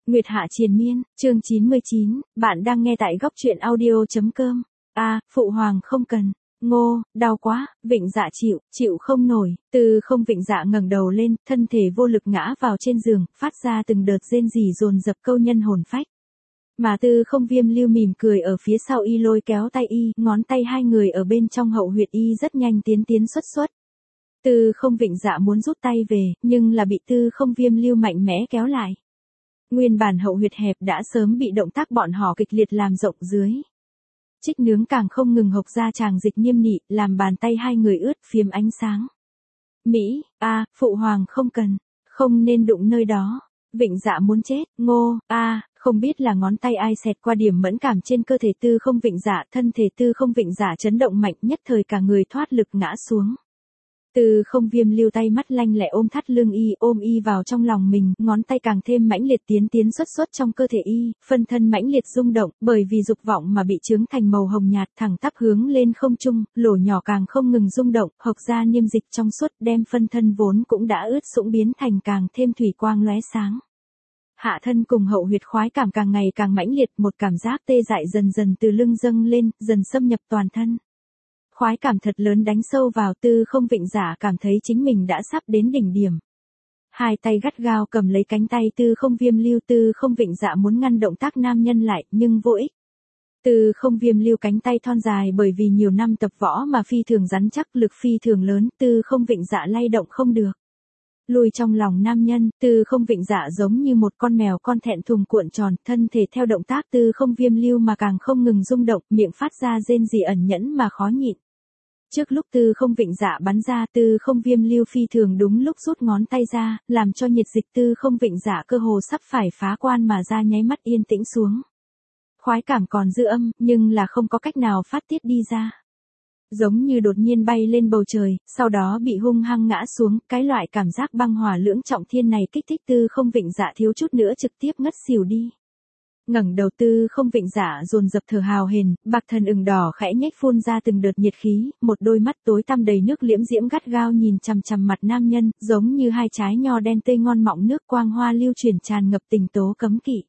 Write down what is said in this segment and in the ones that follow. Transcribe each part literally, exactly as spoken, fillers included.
Nguyệt Hạ Triền Miên, chương chín mươi chín, bạn đang nghe tại góc truyện audio.com. A, à, phụ hoàng không cần. Ngô, đau quá, Vịnh Dạ chịu, chịu không nổi. Từ không Vịnh Dạ ngẩng đầu lên, thân thể vô lực ngã vào trên giường, phát ra từng đợt rên rỉ dồn dập câu nhân hồn phách. Mà Tư Không Viêm lưu mỉm cười ở phía sau y lôi kéo tay y, ngón tay hai người ở bên trong hậu huyệt y rất nhanh tiến tiến xuất xuất. Tư Không Vịnh Dạ muốn rút tay về, nhưng là bị Tư Không Viêm lưu mạnh mẽ kéo lại. Nguyên bản hậu huyệt hẹp đã sớm bị động tác bọn họ kịch liệt làm rộng dưới. Trích nướng càng không ngừng hộc ra tràng dịch nghiêm nghị, làm bàn tay hai người ướt phiếm ánh sáng. Mỹ, a, à, phụ hoàng không cần, không nên đụng nơi đó. Vịnh Dạ muốn chết. Ngô, a, à, không biết là ngón tay ai xẹt qua điểm mẫn cảm trên cơ thể Tư Không Vịnh Dạ, thân thể Tư Không Vịnh Dạ chấn động mạnh, nhất thời cả người thoát lực ngã xuống. Tư Không Viêm lưu tay mắt lanh lẹ ôm thắt lưng y, ôm y vào trong lòng mình, ngón tay càng thêm mãnh liệt tiến tiến xuất xuất trong cơ thể y, phân thân mãnh liệt rung động, bởi vì dục vọng mà bị chướng thành màu hồng nhạt, thẳng tắp hướng lên không trung, lỗ nhỏ càng không ngừng rung động, hộc ra niêm dịch trong suốt, đem phân thân vốn cũng đã ướt sũng biến thành càng thêm thủy quang lóe sáng. Hạ thân cùng hậu huyệt khoái cảm càng ngày càng mãnh liệt, một cảm giác tê dại dần dần từ lưng dâng lên, dần xâm nhập toàn thân. Khoái cảm thật lớn đánh sâu vào, Tư Không Vịnh Dạ cảm thấy chính mình đã sắp đến đỉnh điểm. Hai tay gắt gao cầm lấy cánh tay Tư Không Viêm lưu, Tư Không Vịnh Dạ muốn ngăn động tác nam nhân lại, nhưng vô ích. Tư Không Viêm lưu cánh tay thon dài bởi vì nhiều năm tập võ mà phi thường rắn chắc, lực phi thường lớn, Tư Không Vịnh Dạ lay động không được. Lùi trong lòng nam nhân, Tư Không Vịnh Dạ giống như một con mèo con thẹn thùng cuộn tròn, thân thể theo động tác Tư Không Viêm lưu mà càng không ngừng rung động, miệng phát ra rên rỉ ẩn nhẫn mà khó nhịn. Trước lúc Tư Không Vịnh Dạ bắn ra, Tư Không Viêm lưu phi thường đúng lúc rút ngón tay ra, làm cho nhiệt dịch Tư Không Vịnh Dạ cơ hồ sắp phải phá quan mà ra nháy mắt yên tĩnh xuống. Khoái cảm còn dư âm, nhưng là không có cách nào phát tiết đi ra. Giống như đột nhiên bay lên bầu trời, sau đó bị hung hăng ngã xuống, cái loại cảm giác băng hỏa lưỡng trọng thiên này kích thích Tư Không Vịnh Dạ thiếu chút nữa trực tiếp ngất xỉu đi. Ngẩng đầu Tư Không Vịnh Dạ dồn dập thở hào hển, bạc thần ửng đỏ khẽ nhếch phun ra từng đợt nhiệt khí, một đôi mắt tối tăm đầy nước liễm diễm gắt gao nhìn chằm chằm mặt nam nhân, giống như hai trái nho đen tươi ngon mọng nước quang hoa lưu chuyển tràn ngập tình tố cấm kỵ.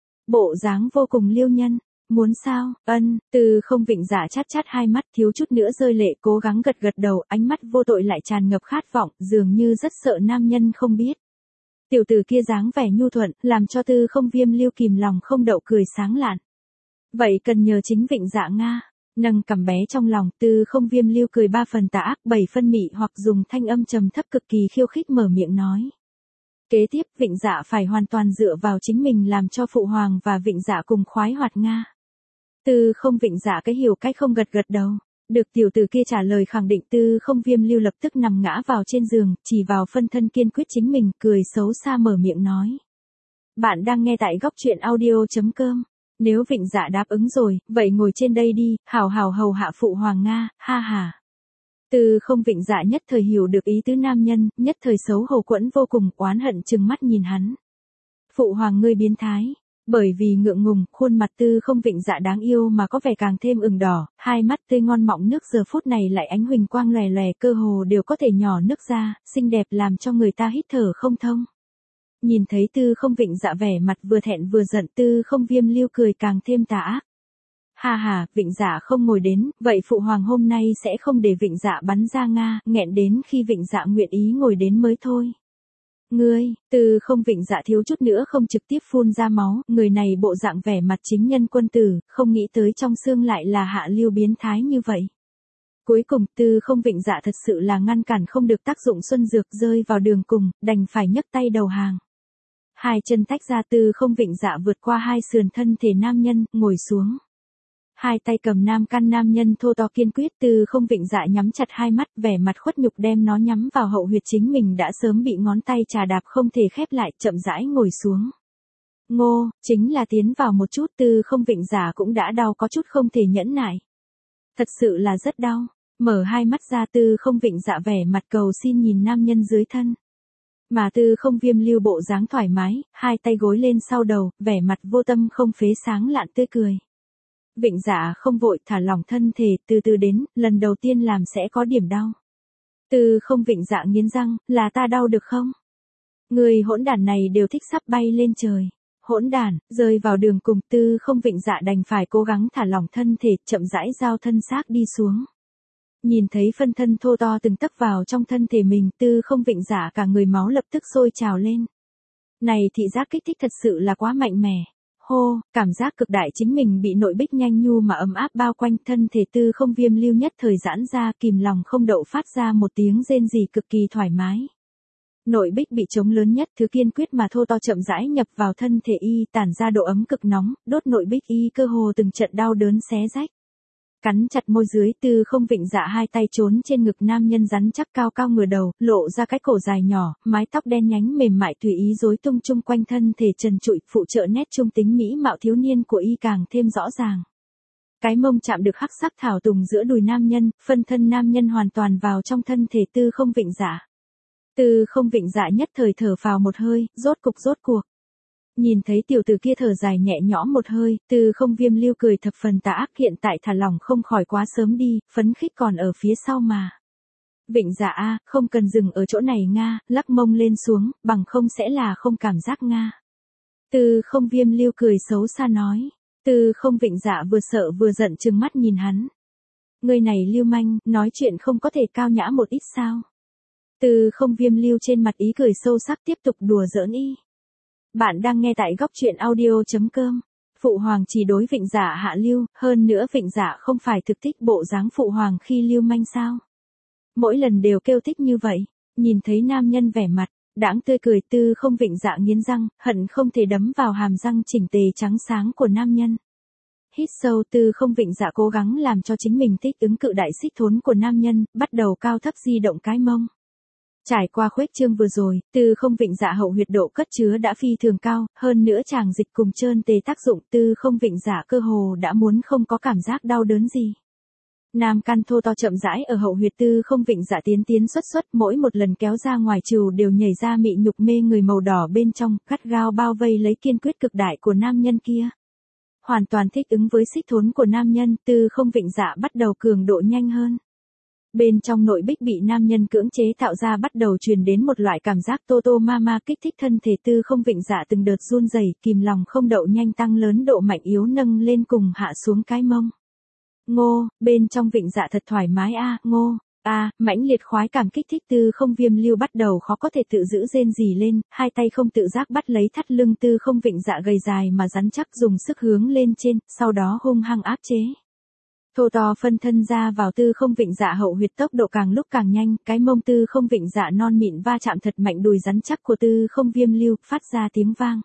Bộ dáng vô cùng liêu nhân, muốn sao? Ân, Tư Không Vịnh Dạ chát chát hai mắt thiếu chút nữa rơi lệ, cố gắng gật gật đầu, ánh mắt vô tội lại tràn ngập khát vọng, dường như rất sợ nam nhân không biết. Tiểu tử kia dáng vẻ nhu thuận, làm cho Tư Không Viêm lưu kìm lòng không đậu cười sáng lạn. Vậy cần nhờ chính Vịnh Dạ Nga. Nâng cằm bé trong lòng, Tư Không Viêm lưu cười ba phần tà ác, bảy phân mị, hoặc dùng thanh âm trầm thấp cực kỳ khiêu khích mở miệng nói. Kế tiếp, Vịnh Dạ phải hoàn toàn dựa vào chính mình làm cho phụ hoàng và Vịnh Dạ cùng khoái hoạt Nga. Tư Không Vịnh Dạ cái hiểu cách không gật gật đầu. Được tiểu tử kia trả lời khẳng định, Tư Không Viêm lưu lập tức nằm ngã vào trên giường, chỉ vào phân thân kiên quyết chính mình, cười xấu xa mở miệng nói. Bạn đang nghe tại góc truyện audio.com. Nếu Vịnh Dạ đáp ứng rồi, vậy ngồi trên đây đi, hào hào hầu hạ phụ hoàng Nga, ha ha. Tư Không Vịnh Dạ nhất thời hiểu được ý tứ nam nhân, nhất thời xấu hổ quẫn vô cùng, oán hận trừng mắt nhìn hắn. Phụ hoàng ngươi biến thái. Bởi vì ngượng ngùng, khuôn mặt Tư Không Vịnh Dạ đáng yêu mà có vẻ càng thêm ửng đỏ, hai mắt tươi ngon mọng nước giờ phút này lại ánh huỳnh quang lòe lòe, cơ hồ đều có thể nhỏ nước ra, xinh đẹp làm cho người ta hít thở không thông. Nhìn thấy Tư Không Vịnh Dạ vẻ mặt vừa thẹn vừa giận, Tư Không Viêm lưu cười càng thêm tà ác. Ha ha, Vịnh Dạ không ngồi đến, vậy phụ hoàng hôm nay sẽ không để Vịnh Dạ bắn ra Nga, nghẹn đến khi Vịnh Dạ nguyện ý ngồi đến mới thôi. Ngươi, Tư Không Vịnh Dạ thiếu chút nữa không trực tiếp phun ra máu, người này bộ dạng vẻ mặt chính nhân quân tử, không nghĩ tới trong xương lại là hạ lưu biến thái như vậy. Cuối cùng, Tư Không Vịnh Dạ thật sự là ngăn cản không được tác dụng xuân dược, rơi vào đường cùng, đành phải nhấc tay đầu hàng. Hai chân tách ra, Tư Không Vịnh Dạ vượt qua hai sườn thân thể nam nhân, ngồi xuống. Hai tay cầm nam căn nam nhân thô to kiên quyết, Tư Không Vịnh Dạ nhắm chặt hai mắt, vẻ mặt khuất nhục đem nó nhắm vào hậu huyệt chính mình đã sớm bị ngón tay trà đạp không thể khép lại, chậm rãi ngồi xuống. Ngô, chính là tiến vào một chút, Tư Không Vịnh Dạ cũng đã đau có chút không thể nhẫn nại. Thật sự là rất đau, mở hai mắt ra, Tư Không Vịnh Dạ vẻ mặt cầu xin nhìn nam nhân dưới thân. Mà Tư Không Viêm lưu bộ dáng thoải mái, hai tay gối lên sau đầu, vẻ mặt vô tâm không phế sáng lạn tươi cười. Vịnh Dạ không vội, thả lỏng thân thể, từ từ đến, lần đầu tiên làm sẽ có điểm đau. Tư Không Vịnh Dạ nghiến răng, là ta đau được không? Người hỗn đản này đều thích sắp bay lên trời. Hỗn đản, rơi vào đường cùng Tư Không Vịnh Dạ đành phải cố gắng thả lỏng thân thể, chậm rãi giao thân xác đi xuống. Nhìn thấy phân thân thô to từng tấc vào trong thân thể mình, Tư Không Vịnh Dạ cả người máu lập tức sôi trào lên. Này thị giác kích thích thật sự là quá mạnh mẽ. Hô, cảm giác cực đại chính mình bị nội bích nhanh nhu mà ấm áp bao quanh, thân thể Tư Không Viêm lưu nhất thời giãn ra, kìm lòng không đậu phát ra một tiếng rên rỉ cực kỳ thoải mái. Nội bích bị trống lớn nhất, thứ kiên quyết mà thô to chậm rãi nhập vào thân thể y, tản ra độ ấm cực nóng, đốt nội bích y cơ hồ từng trận đau đớn xé rách. Cắn chặt môi dưới, Tư Không Vịnh Dạ hai tay trốn trên ngực nam nhân rắn chắc cao cao ngửa đầu, lộ ra cái cổ dài nhỏ, mái tóc đen nhánh mềm mại tùy ý rối tung chung quanh thân thể trần trụi, phụ trợ nét trung tính mỹ mạo thiếu niên của y càng thêm rõ ràng. Cái mông chạm được hắc sắc thảo tùng giữa đùi nam nhân, phân thân nam nhân hoàn toàn vào trong thân thể Tư Không Vịnh Dạ. Tư Không Vịnh Dạ nhất thời thở phào một hơi, rốt cục rốt cuộc. Nhìn thấy tiểu tử kia thở dài nhẹ nhõm một hơi, Tư Không Viêm lưu cười thập phần tà ác, hiện tại thả lỏng không khỏi quá sớm đi, phấn khích còn ở phía sau mà. Vịnh Dạ a, không cần dừng ở chỗ này Nga, lắc mông lên xuống, bằng không sẽ là không cảm giác Nga. Tư Không Viêm lưu cười xấu xa nói. Tư Không Vịnh Dạ vừa sợ vừa giận trừng mắt nhìn hắn. Người này lưu manh, nói chuyện không có thể cao nhã một ít sao? Tư Không Viêm lưu trên mặt ý cười sâu sắc tiếp tục đùa giỡn y. Bạn đang nghe tại góc truyện audio chấm com. Phụ hoàng chỉ đối Vịnh Dạ hạ lưu, hơn nữa Vịnh Dạ không phải thực thích bộ dáng phụ hoàng khi lưu manh sao? Mỗi lần đều kêu thích như vậy. Nhìn thấy nam nhân vẻ mặt đãng tươi cười, Tư Không Vịnh Dạ nghiến răng, hận không thể đấm vào hàm răng chỉnh tề trắng sáng của nam nhân. Hít sâu, Tư Không Vịnh Dạ cố gắng làm cho chính mình thích ứng cự đại xích thốn của nam nhân, bắt đầu cao thấp di động cái mông. Trải qua khuếch trương vừa rồi, Tư Không Vịnh Dạ hậu huyệt độ cất chứa đã phi thường cao, hơn nữa tràng dịch cùng trơn tề tác dụng, Tư Không Vịnh Dạ cơ hồ đã muốn không có cảm giác đau đớn gì. Nam căn thô to chậm rãi ở hậu huyệt Tư Không Vịnh Dạ tiến tiến xuất xuất, mỗi một lần kéo ra ngoài trừ đều nhảy ra mị nhục mê người màu đỏ bên trong, gắt gao bao vây lấy kiên quyết cực đại của nam nhân kia. Hoàn toàn thích ứng với xích thốn của nam nhân, Tư Không Vịnh Dạ bắt đầu cường độ nhanh hơn. Bên trong nội bích bị nam nhân cưỡng chế tạo ra bắt đầu truyền đến một loại cảm giác tô tô ma ma kích thích, thân thể Tư Không Vịnh Dạ từng đợt run rẩy, kìm lòng không đậu nhanh tăng lớn độ mạnh yếu nâng lên cùng hạ xuống cái mông. Ngô, bên trong Vịnh Dạ thật thoải mái a, ngô, a, mãnh liệt khoái cảm kích thích, Tư Không Viêm lưu bắt đầu khó có thể tự giữ rên rỉ lên, hai tay không tự giác bắt lấy thắt lưng Tư Không Vịnh Dạ gầy dài mà rắn chắc, dùng sức hướng lên trên, sau đó hung hăng áp chế. Thô to phân thân ra vào Tư Không Vịnh Dạ hậu huyệt tốc độ càng lúc càng nhanh, cái mông Tư Không Vịnh Dạ non mịn va chạm thật mạnh đùi rắn chắc của Tư Không Viêm lưu, phát ra tiếng vang.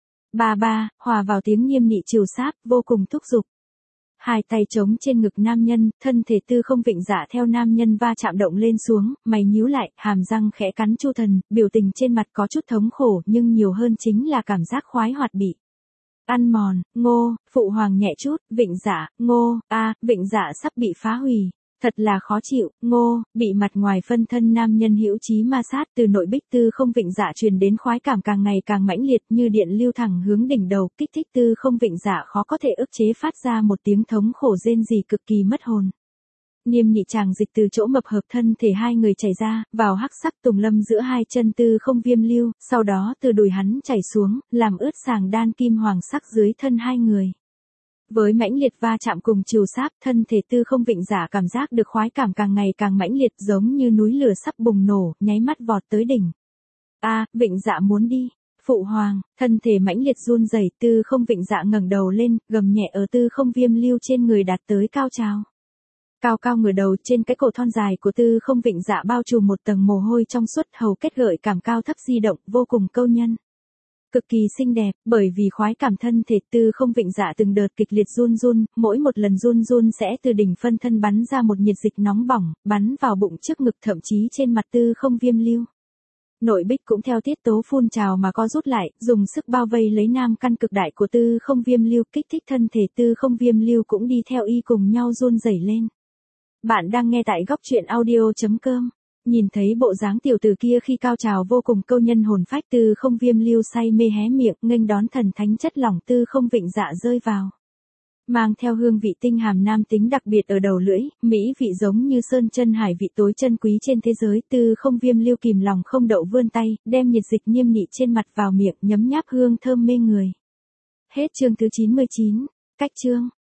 Ba ba, hòa vào tiếng nghiêm nghị trìu sáp, vô cùng thúc giục. Hai tay trống trên ngực nam nhân, thân thể Tư Không Vịnh Dạ theo nam nhân va chạm động lên xuống, mày nhíu lại, hàm răng khẽ cắn chu thần, biểu tình trên mặt có chút thống khổ nhưng nhiều hơn chính là cảm giác khoái hoạt bị ăn mòn. Ngô, phụ hoàng nhẹ chút, Vịnh Dạ, ngô, a, Vịnh Dạ sắp bị phá hủy. Thật là khó chịu, ngô, bị mặt ngoài phân thân nam nhân hữu chí ma sát, từ nội bích Tư Không Vịnh Dạ truyền đến khoái cảm càng ngày càng mãnh liệt như điện lưu thẳng hướng đỉnh đầu, kích thích Tư Không Vịnh Dạ khó có thể ức chế phát ra một tiếng thống khổ rên rỉ cực kỳ mất hồn. Niêm nị tràng dịch từ chỗ mập hợp thân thể hai người chảy ra, vào hắc sắc tùng lâm giữa hai chân Tư Không Viêm lưu, sau đó từ đùi hắn chảy xuống, làm ướt sàng đan kim hoàng sắc dưới thân hai người. Với mãnh liệt va chạm cùng trìu sáp, thân thể Tư Không Vịnh Dạ cảm giác được khoái cảm càng ngày càng mãnh liệt, giống như núi lửa sắp bùng nổ, nháy mắt vọt tới đỉnh. A, Vịnh Dạ muốn đi. Phụ hoàng, thân thể mãnh liệt run rẩy, Tư Không Vịnh Dạ ngẩng đầu lên, gầm nhẹ ở Tư Không Viêm lưu trên người đạt tới cao trào. Cao cao ngửa đầu, trên cái cổ thon dài của Tư Không Vịnh Dạ bao trùm một tầng mồ hôi trong suốt, hầu kết gợi cảm cao thấp di động, vô cùng câu nhân. Cực kỳ xinh đẹp, bởi vì khoái cảm thân thể Tư Không Vịnh Dạ từng đợt kịch liệt run run, mỗi một lần run run sẽ từ đỉnh phân thân bắn ra một nhiệt dịch nóng bỏng, bắn vào bụng trước ngực thậm chí trên mặt Tư Không Viêm lưu. Nội bích cũng theo tiết tố phun trào mà co rút lại, dùng sức bao vây lấy nam căn cực đại của Tư Không Viêm lưu, kích thích thân thể Tư Không Viêm lưu cũng đi theo y cùng nhau run rẩy lên. Bạn đang nghe tại góc truyện audio chấm com. Nhìn thấy bộ dáng tiểu tử kia khi cao trào vô cùng câu nhân hồn phách, Tư Không Viêm lưu say mê hé miệng, nghênh đón thần thánh chất lỏng Tư Không Vịnh Dạ rơi vào. Mang theo hương vị tinh hàm nam tính đặc biệt ở đầu lưỡi, mỹ vị giống như sơn chân hải vị tối chân quý trên thế giới, Tư Không Viêm lưu kìm lòng không đậu vươn tay, đem nhiệt dịch niêm nị trên mặt vào miệng, nhấm nháp hương thơm mê người. Hết chương thứ chín mươi chín. Cách chương.